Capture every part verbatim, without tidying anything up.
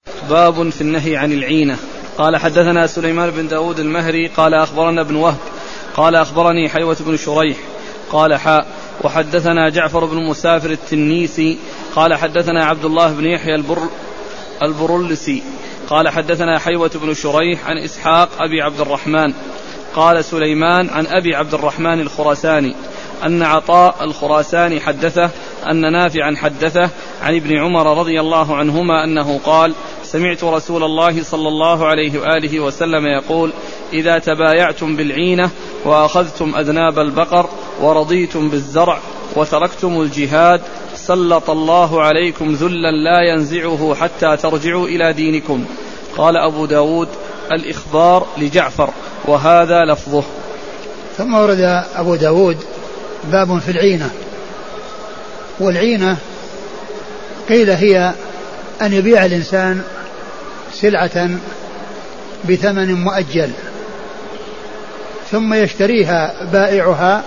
باب في النهي عن العينة. قال حدثنا سليمان بن داود المهري قال أخبرنا ابن وهب قال أخبرني حيوة بن شريح قال حاء وحدثنا جعفر بن مسافر التنيسي قال حدثنا عبد الله بن يحيى البر البرلسي قال حدثنا حيوة بن شريح عن إسحاق أبي عبد الرحمن قال سليمان عن أبي عبد الرحمن الخراساني أن عطاء الخراساني حدثه أن نافعا حدثه عن ابن عمر رضي الله عنهما أنه قال سمعت رسول الله صلى الله عليه وآله وسلم يقول إذا تبايعتم بالعينة وأخذتم أذناب البقر ورضيتم بالزرع وتركتم الجهاد سلط الله عليكم ذلا لا ينزعه حتى ترجعوا إلى دينكم. قال أبو داود الإخبار لجعفر وهذا لفظه. ثم ورد أبو داود باب في العينة. والعينة قيل هي أن يبيع الإنسان سلعة بثمن مؤجل ثم يشتريها بائعها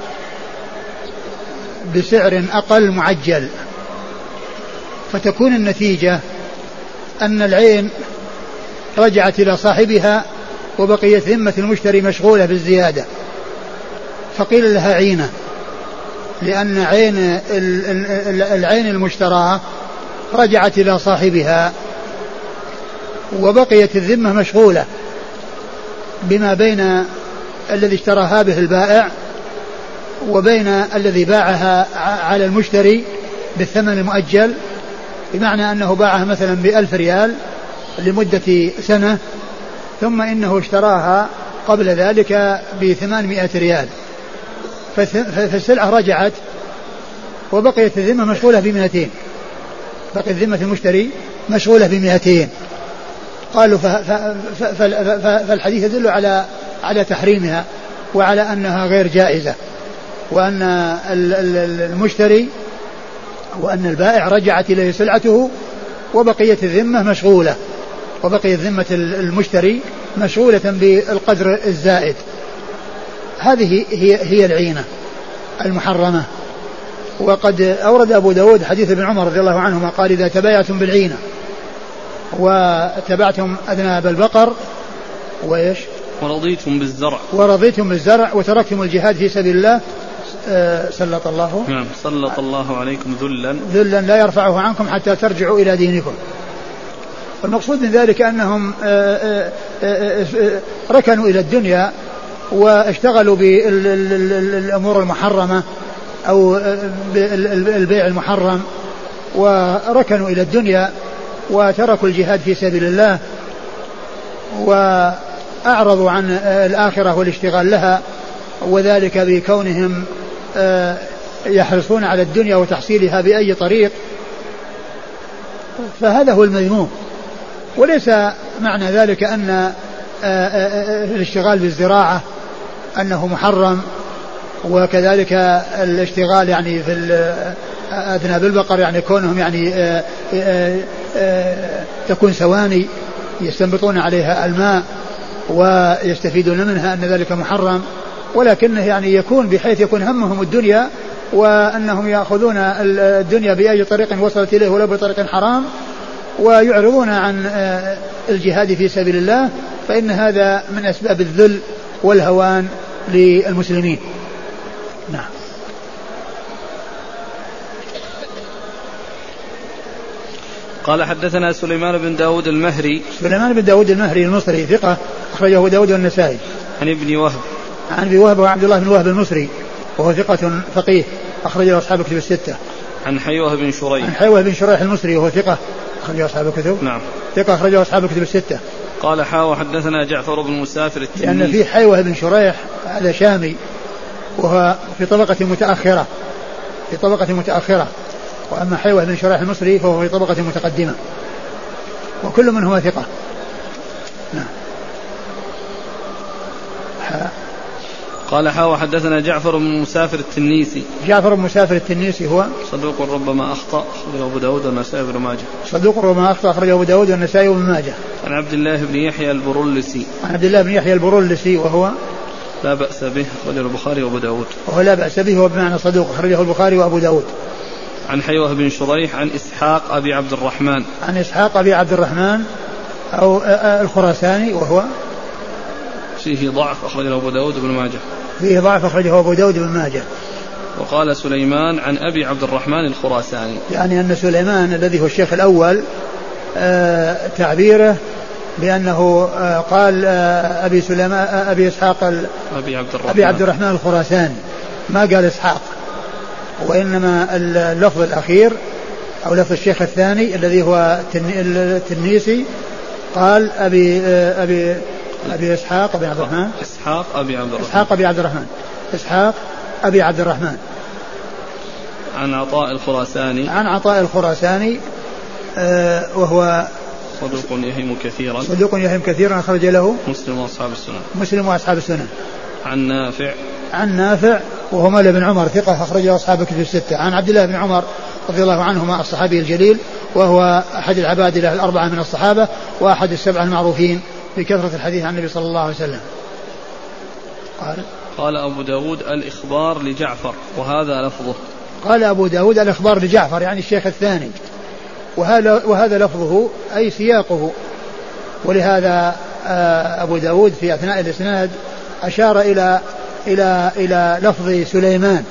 بسعر أقل معجل، فتكون النتيجة أن العين رجعت إلى صاحبها وبقيت ذمة المشتري مشغولة بالزيادة، فقيل لها عينة لأن عين العين المشتراه رجعت إلى صاحبها وبقيت الذمة مشغولة بما بين الذي اشتراها به البائع وبين الذي باعها على المشتري بالثمن المؤجل، بمعنى أنه باعها مثلا بألف ريال لمدة سنة ثم إنه اشتراها قبل ذلك بثمانمائة ريال، فالسلعة رجعت وبقيت الذمة مشغولة بمئتين، بقيت ذمة المشتري مشغولة بمئتين. قالوا فالحديث يدل على على تحريمها وعلى أنها غير جائزة، وأن المشتري وأن البائع رجعت إليه سلعته وبقيت الذمة مشغولة، وبقيت ذمة المشتري مشغولة بالقدر الزائد. هذه هي هي العينة المحرمة. وقد أورد أبو داود حديث ابن عمر رضي الله عنهما قال إذا تبايعتم بالعينة وتبعتم أذناب البقر وإيش ورضيتم بالزرع ورضيتم بالزرع وتركتم الجهاد في سبيل الله سلط الله نعم سلط الله عليكم ذلا ذلا لا يرفعه عنكم حتى ترجعوا إلى دينكم. المقصود من ذلك أنهم ركنوا إلى الدنيا واشتغلوا بالأمور المحرمة أو بالبيع المحرم، وركنوا إلى الدنيا وتركوا الجهاد في سبيل الله وأعرضوا عن الآخرة والاشتغال لها، وذلك بكونهم يحرصون على الدنيا وتحصيلها بأي طريق، فهذا هو المذموم. وليس معنى ذلك أن الاشتغال بالزراعة أنه محرم، وكذلك الاشتغال يعني في أذناب البقر يعني كونهم يعني آآ آآ آآ تكون سواني يستنبطون عليها الماء ويستفيدون منها أن ذلك محرم، ولكنه يعني يكون بحيث يكون همهم الدنيا وأنهم يأخذون الدنيا بأي طريق وصلت إليه ولو بطريق حرام ويعرضون عن الجهاد في سبيل الله، فإن هذا من أسباب الذل والهوان للمسلمين. نعم. قال حدثنا سليمان بن داود المهري سليمان بن داود المهري المصري ثقة أخرجه داود والنسائي. عن ابن وهب عن ابن وهب وعبد الله بن وهب المصري وهو ثقة فقيه أخرجه أصحاب الكتب الستة. عن حيوة بن شريح عن حيوة بن شريح المصري وهو ثقة أخرجه أصحاب الكتب. نعم ثقة أخرجه أصحاب الكتب الستة. قال حاوى حدثنا جعفر بن مسافر التنيسي لأن في حيوة بن شريح هذا شامي وهو في طبقة متأخرة في طبقة متأخرة وأما حيوة بن شريح المصري فهو في طبقة متقدمة وكل منهما ثقة. نعم. قال حاوى حدثنا جعفر بن مسافر التنيسي جعفر بن مسافر التنيسي هو صدوق ربما أخطأ أخرجه أبو داود والنسائي بن ماجه صدوق ربما أخطأ أخرجه أبو داود والنسائي بن ماجه. عن عبد الله بن يحيى البرلسي عن عبد الله بن يحيى البرلسي وهو لا بأس به أخرجه البخاري وأبو داود وهو لا بأس به وبمعنى صدوق أخرجه البخاري وأبو داود. عن حيوة بن شريح عن إسحاق أبي عبد الرحمن عن إسحاق أبي عبد الرحمن أو الخراساني وهو فيه ضعف أخرجه أبو داود بن ماجه. فيه ضعف أخرجه أبو داود بن ماجه. وقال سليمان عن أبي عبد الرحمن الخراساني، يعني أن سليمان الذي هو الشيخ الأول آه تعبيره بأنه آه قال آه أبي سليمان آه أبي إسحاق أبي عبد الرحمن أبي عبد الرحمن الخراساني، ما قال إسحاق، وإنما اللفظ الأخير أو لفظ الشيخ الثاني الذي هو التنيسي قال أبي آه أبي أبي إسحاق أبي عبد الرحمن إسحاق أبي عبد الرحمن إسحاق أبي عبد الرحمن إسحاق أبي عبد الرحمن عن عطاء الخراساني عن عطاء الخراساني آه وهو صدوق يهم كثيرا صدوق يهم كثيرا أخرج له مسلم وأصحاب السنن مسلم وأصحاب السنن. عن نافع عن نافع وهو مولى بن عمر ثقة أخرجه أصحاب الكتب الستة. عن عبد الله بن عمر رضي الله عنهما الصحابي الجليل وهو أحد العباد الأربعة من الصحابة وأحد السبعة المعروفين بكثرة الحديث عن النبي صلى الله عليه وسلم. قال قال أبو داود الإخبار لجعفر وهذا لفظه. قال أبو داود الإخبار لجعفر يعني الشيخ الثاني، وهذا, وهذا لفظه أي سياقه، ولهذا أبو داود في أثناء الإسناد أشار إلى إلى إلى لفظ سليمان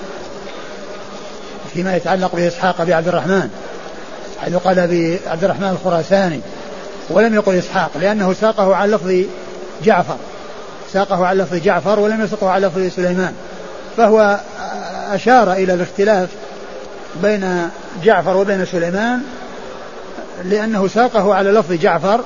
فيما يتعلق بإسحاق أبي عبد الرحمن، حيث قال أبي عبد الرحمن الخراساني ولم يقل إسحاق لأنه ساقه على لفظ جعفر ساقه على لفظ جعفر ولم يسقه على لفظ سليمان، فهو أشار إلى الاختلاف بين جعفر وبين سليمان لأنه ساقه على لفظ جعفر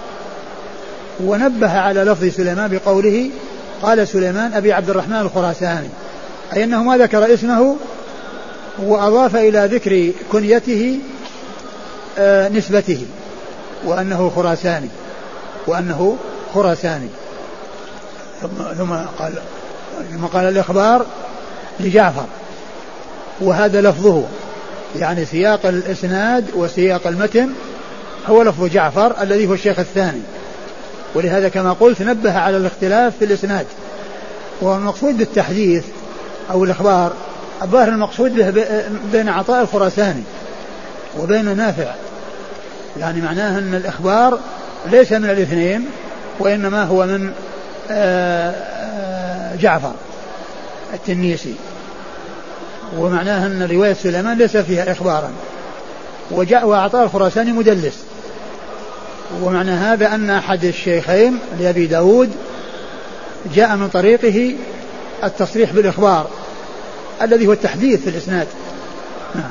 ونبه على لفظ سليمان بقوله قال سليمان أبي عبد الرحمن الخراساني، أي أنه ما ذكر اسمه وأضاف إلى ذكر كنيته آه نسبته وأنه خراساني وأنه خراساني ثم قال ثم قال الإخبار لجعفر وهذا لفظه، يعني سياق الإسناد وسياق المتن هو لفظ جعفر الذي هو الشيخ الثاني، ولهذا كما قلت نبه على الاختلاف في الإسناد. والمقصود بالتحديث أو الإخبار الظاهر المقصود به بين عطاء الخراساني وبين نافع، يعني معناه أن الإخبار ليس من الاثنين وإنما هو من جعفر التنيسي، ومعناه أن رواية سليمان ليس فيها إخبارا، وعطاء الخراساني مدلس، ومعنى هذا أن أحد الشيخين لأبي داود جاء من طريقه التصريح بالإخبار الذي هو التحديث في الإسناد. نعم.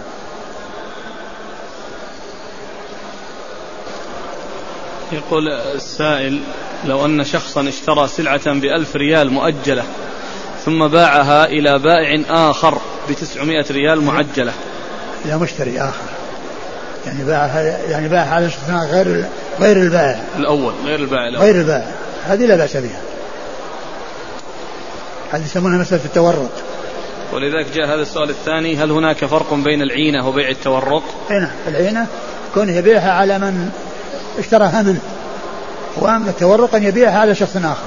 يقول السائل لو أن شخصا اشترى سلعة بألف ريال مؤجلة ثم باعها إلى بائع آخر بتسعمائة ريال معجلة، إلى مشتري آخر، يعني باعها يعني باعها على شخص غير غير البائع الأول غير البائع الأول. غير البائع هذه لا بأس بها، هذه يسمونها مسألة التورق. ولذلك جاء هذا السؤال الثاني، هل هناك فرق بين العينة وبيع التورق؟ هنا العينة كونه يبيعها على من اشتراها منه، وأما التورق أن يبيعها على شخص آخر.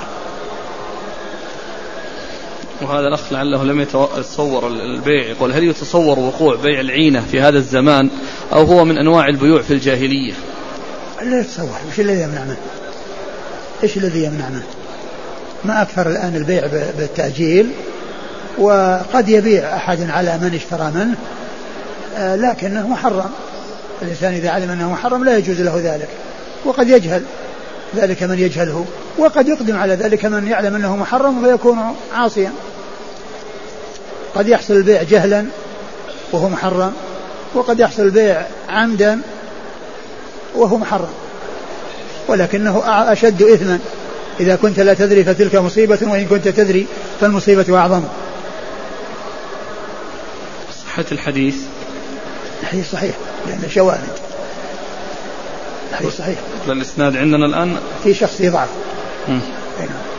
وهذا الأخ لعله لم يتصور البيع، يقول هل يتصور وقوع بيع العينة في هذا الزمان أو هو من أنواع البيوع في الجاهلية؟ لا يتصور، وش الذي يمنع منه؟ إيش الذي يمنع منه؟ ما أكثر الآن البيع بالتأجيل، وقد يبيع أحد على من اشترى منه آه لكنه محرم، الإنسان إذا علم أنه محرم لا يجوز له ذلك، وقد يجهل ذلك من يجهله، وقد يقدم على ذلك من يعلم أنه محرم فيكون عاصيا. قد يحصل البيع جهلا وهو محرم، وقد يحصل البيع عمدا وهو محرم، ولكنه أشد إثما إذا كنت لا تدري فتلك مصيبة، وإن كنت تدري فالمصيبة أعظم. صحة الحديث الحديث صحيح لأن شواهد، الحديث صحيح. الإسناد عندنا الآن في شخص يضعف.